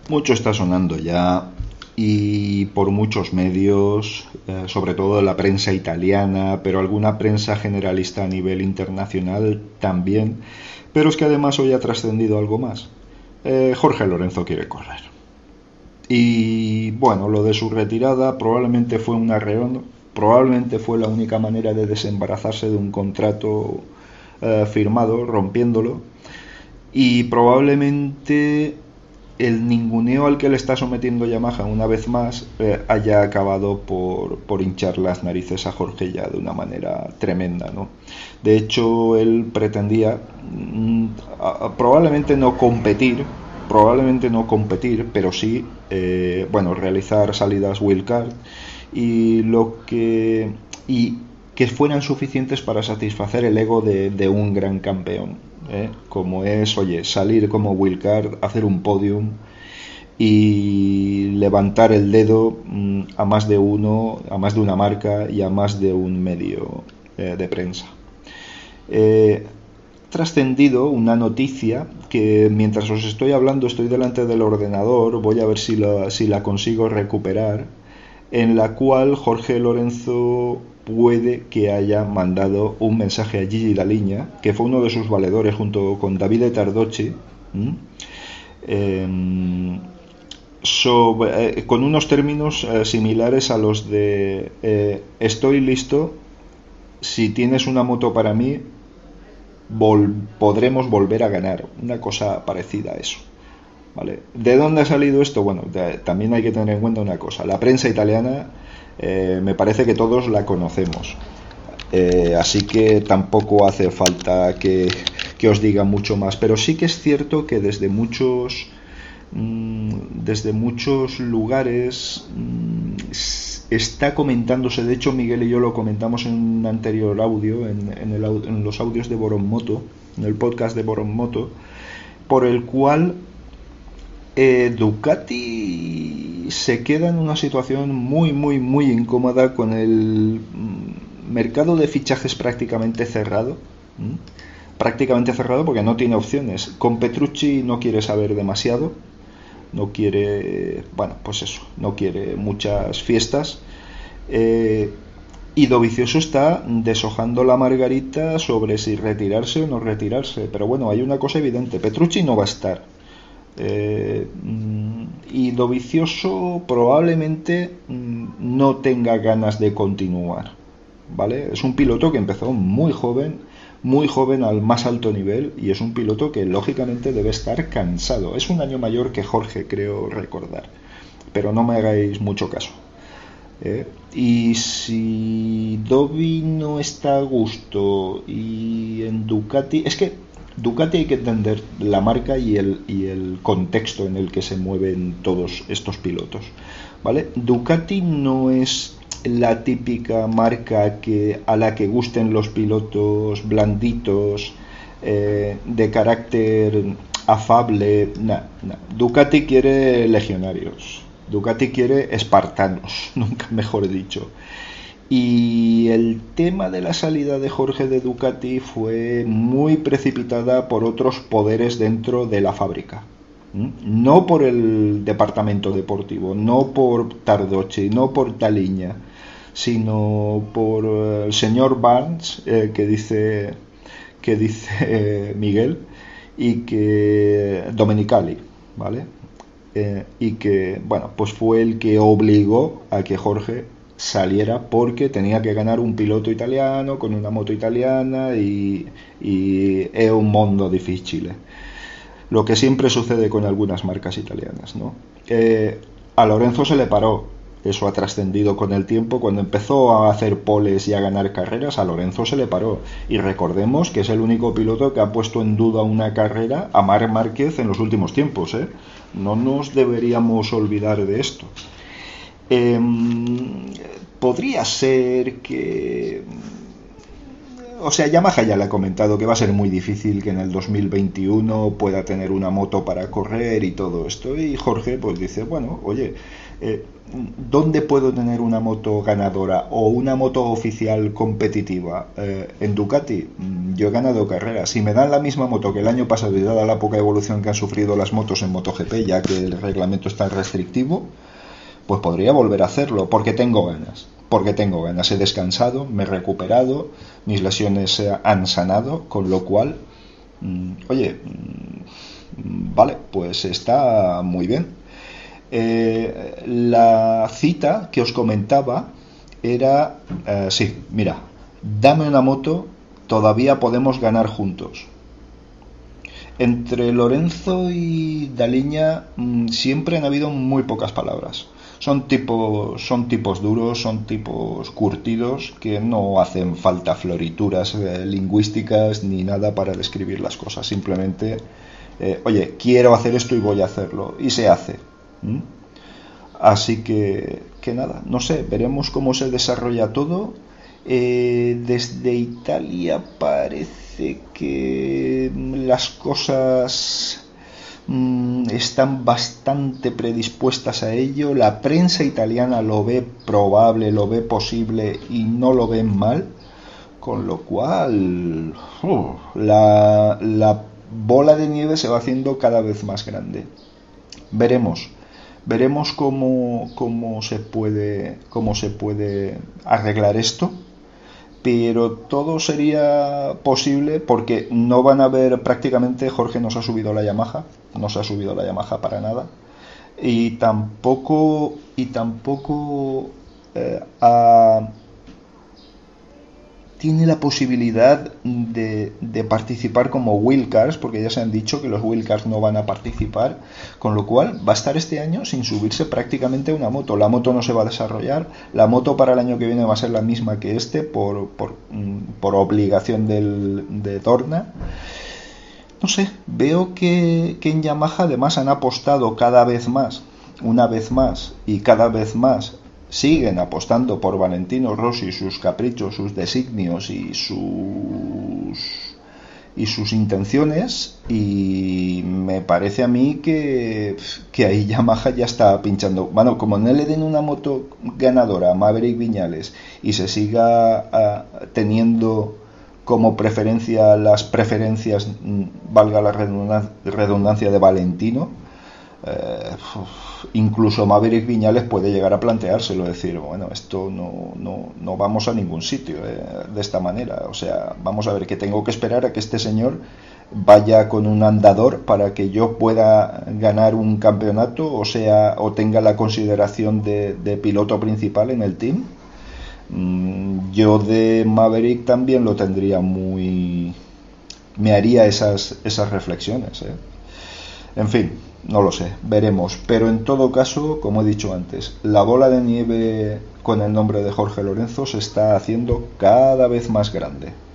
Mucho está sonando ya y por muchos medios, sobre todo de la prensa italiana, pero alguna prensa generalista a nivel internacional también. Pero es que además hoy ha trascendido algo más. Jorge Lorenzo quiere correr. Y bueno, lo de su retirada probablemente fue un arreón, probablemente fue la única manera de desembarazarse de un contrato firmado, rompiéndolo. Y probablemente el ninguneo al que le está sometiendo Yamaha una vez más haya acabado por hinchar las narices a Jorge ya de una manera tremenda, ¿no? De hecho, él pretendía probablemente no competir, pero sí, bueno, realizar salidas wildcard y y que fueran suficientes para satisfacer el ego de un gran campeón, como es, oye, salir como wildcard, hacer un podium y levantar el dedo a más de uno, a más de una marca y a más de un medio de prensa. Trascendido una noticia que mientras os estoy hablando estoy delante del ordenador, voy a ver si la consigo recuperar, en la cual Jorge Lorenzo puede que haya mandado un mensaje a Gigi Dall'Igna, que fue uno de sus valedores junto con Davide Tardocci, con unos términos similares a los de estoy listo, si tienes una moto para mí podremos volver a ganar, una cosa parecida a eso. ¿Vale? ¿De dónde ha salido esto? Bueno, también hay que tener en cuenta una cosa. La prensa italiana me parece que todos la conocemos. Así que tampoco hace falta que os diga mucho más. Pero sí que es cierto que desde muchos lugares está comentándose. De hecho, Miguel y yo lo comentamos en un anterior audio, en los audios de Boron Moto, en el podcast de Boron Moto, por el cual Ducati se queda en una situación muy incómoda, con el mercado de fichajes prácticamente cerrado. Prácticamente cerrado porque no tiene opciones. Con Petrucci no quiere saber demasiado, no quiere, bueno, pues eso, no quiere muchas fiestas. Y Dovizioso está deshojando la margarita sobre si retirarse o no retirarse. Pero bueno, hay una cosa evidente: Petrucci no va a estar. Y Dovizioso probablemente no tenga ganas de continuar, ¿vale? Es un piloto que empezó muy joven al más alto nivel, y es un piloto que lógicamente debe estar cansado. Es un año mayor que Jorge, creo recordar, pero no me hagáis mucho caso. Y si Dovi no está a gusto y en Ducati, es que Ducati hay que entender la marca y el contexto en el que se mueven todos estos pilotos, ¿vale? Ducati no es la típica marca a la que gusten los pilotos blanditos, de carácter afable. Ducati quiere legionarios, Ducati quiere espartanos, nunca mejor dicho. Y el tema de la salida de Jorge de Ducati fue muy precipitada por otros poderes dentro de la fábrica. No por el departamento deportivo, no por Tardocci, no por Dall'Igna, sino por el señor Barnes, que dice Miguel, y que Domenicali, ¿vale? Y que, bueno, pues fue el que obligó a que Jorge saliera, porque tenía que ganar un piloto italiano con una moto italiana y es un mundo difícil, lo que siempre sucede con algunas marcas italianas, ¿no? A Lorenzo se le paró. Eso ha trascendido con el tiempo. Cuando empezó a hacer poles y a ganar carreras, a Lorenzo se le paró. Y recordemos que es el único piloto que ha puesto en duda una carrera a Marc Márquez en los últimos tiempos, ¿eh? No nos deberíamos olvidar de esto. Podría ser que o sea, Yamaha ya le ha comentado que va a ser muy difícil que en el 2021 pueda tener una moto para correr y todo esto. Y Jorge pues dice, bueno, oye, ¿dónde puedo tener una moto ganadora o una moto oficial competitiva? En Ducati. Yo he ganado carreras. Si me dan la misma moto que el año pasado y dada la poca evolución que han sufrido las motos en MotoGP, ya que el reglamento es tan restrictivo, pues podría volver a hacerlo porque tengo ganas. Porque tengo ganas, he descansado, me he recuperado, mis lesiones se han sanado, con lo cual, oye, vale, pues está muy bien. La cita que os comentaba era, sí, mira, dame una moto, todavía podemos ganar juntos. Entre Lorenzo y Daliña siempre han habido muy pocas palabras. Son tipos duros, son tipos curtidos que no hacen falta florituras lingüísticas ni nada para describir las cosas. Simplemente, oye, quiero hacer esto y voy a hacerlo. Y se hace. Así que nada, no sé, veremos cómo se desarrolla todo. Desde Italia parece que las cosas están bastante predispuestas a ello. La prensa italiana lo ve probable, lo ve posible y no lo ven mal, con lo cual la bola de nieve se va haciendo cada vez más grande. Veremos cómo se puede arreglar esto, pero todo sería posible porque no van a ver prácticamente. Jorge no se ha subido la Yamaha para nada, y tampoco tiene la posibilidad de participar como wildcards, porque ya se han dicho que los wildcards no van a participar, con lo cual va a estar este año sin subirse prácticamente a una moto. La moto no se va a desarrollar, la moto para el año que viene va a ser la misma que por obligación de Dorna. No sé, veo que en Yamaha además han apostado cada vez más, una vez más y cada vez más. Siguen apostando por Valentino Rossi, sus caprichos, sus designios y sus intenciones, y me parece a mí que ahí Yamaha ya está pinchando. Bueno, como no le den una moto ganadora a Maverick Viñales y se siga teniendo como preferencia las preferencias, valga la redundancia, de Valentino, incluso Maverick Viñales puede llegar a planteárselo, decir, bueno, esto no vamos a ningún sitio de esta manera. O sea, vamos a ver, que tengo que esperar a que este señor vaya con un andador para que yo pueda ganar un campeonato, o tenga la consideración de piloto principal en el team. Yo de Maverick también lo tendría me haría esas reflexiones, En fin, no lo sé, veremos. Pero en todo caso, como he dicho antes, la bola de nieve con el nombre de Jorge Lorenzo se está haciendo cada vez más grande.